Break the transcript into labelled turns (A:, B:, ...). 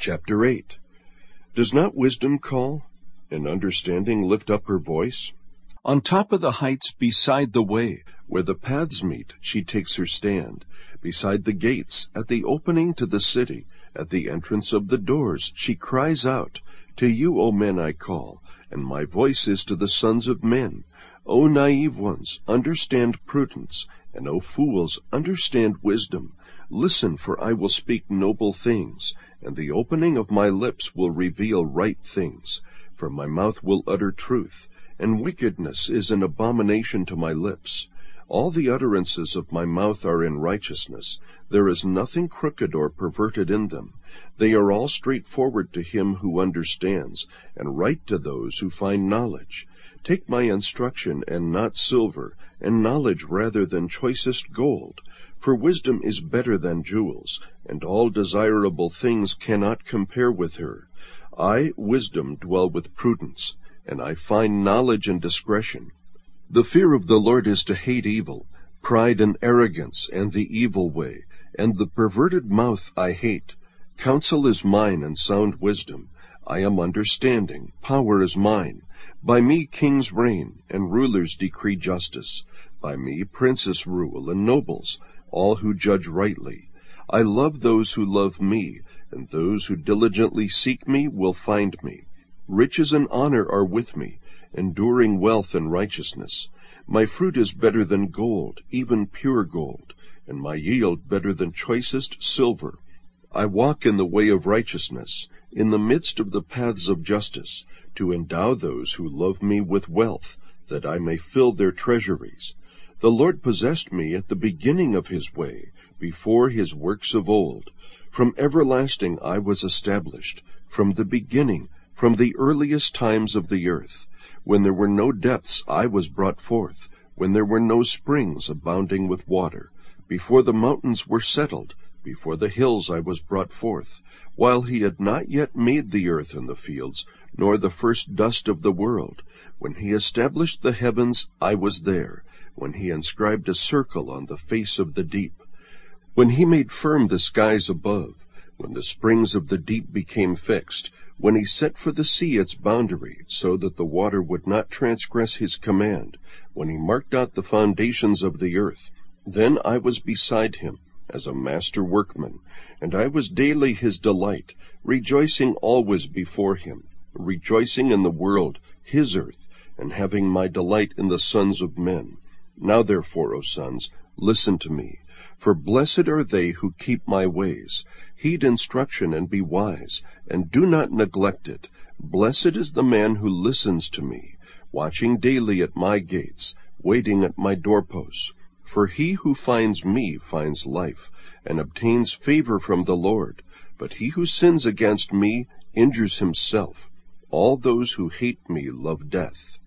A: Chapter 8. Does not wisdom call, and understanding lift up her voice? On top of the heights beside the way, where the paths meet, she takes her stand. Beside the gates, at the opening to the city, at the entrance of the doors, she cries out, To you, O men, I call, and my voice is to the sons of men. O naive ones, understand prudence, and O fools, understand wisdom. Listen, for I will speak noble things, and the opening of my lips will reveal right things. For my mouth will utter truth, and wickedness is an abomination to my lips. All the utterances of my mouth are in righteousness. There is nothing crooked or perverted in them. They are all straightforward to him who understands, and right to those who find knowledge. Take my instruction, and not silver, and knowledge rather than choicest gold. For wisdom is better than jewels, and all desirable things cannot compare with her. I, wisdom, dwell with prudence, and I find knowledge and discretion. The fear of the Lord is to hate evil, pride and arrogance, and the evil way, and the perverted mouth I hate. Counsel is mine, and sound wisdom. I am understanding, power is mine. By me kings reign, and rulers decree justice. By me princes rule, and nobles, all who judge rightly. I love those who love me, and those who diligently seek me will find me. Riches and honor are with me, enduring wealth and righteousness. My fruit is better than gold, even pure gold, and my yield better than choicest silver. I walk in the way of righteousness, in the midst of the paths of justice, to endow those who love me with wealth, that I may fill their treasuries. The Lord possessed me at the beginning of his way, before his works of old. From everlasting I was established, from the beginning, from the earliest times of the earth. When there were no depths I was brought forth, when there were no springs abounding with water. Before the mountains were settled, before the hills I was brought forth, while he had not yet made the earth and the fields, nor the first dust of the world. When he established the heavens, I was there, when he inscribed a circle on the face of the deep. When he made firm the skies above, when the springs of the deep became fixed, when he set for the sea its boundary, so that the water would not transgress his command, when he marked out the foundations of the earth, then I was beside him, as a master workman, and I was daily his delight, rejoicing always before him, rejoicing in the world, his earth, and having my delight in the sons of men. Now therefore, O sons, listen to me, for blessed are they who keep my ways. Heed instruction and be wise, and do not neglect it. Blessed is the man who listens to me, watching daily at my gates, waiting at my doorposts. For he who finds me finds life, and obtains favor from the Lord. But he who sins against me injures himself. All those who hate me love death.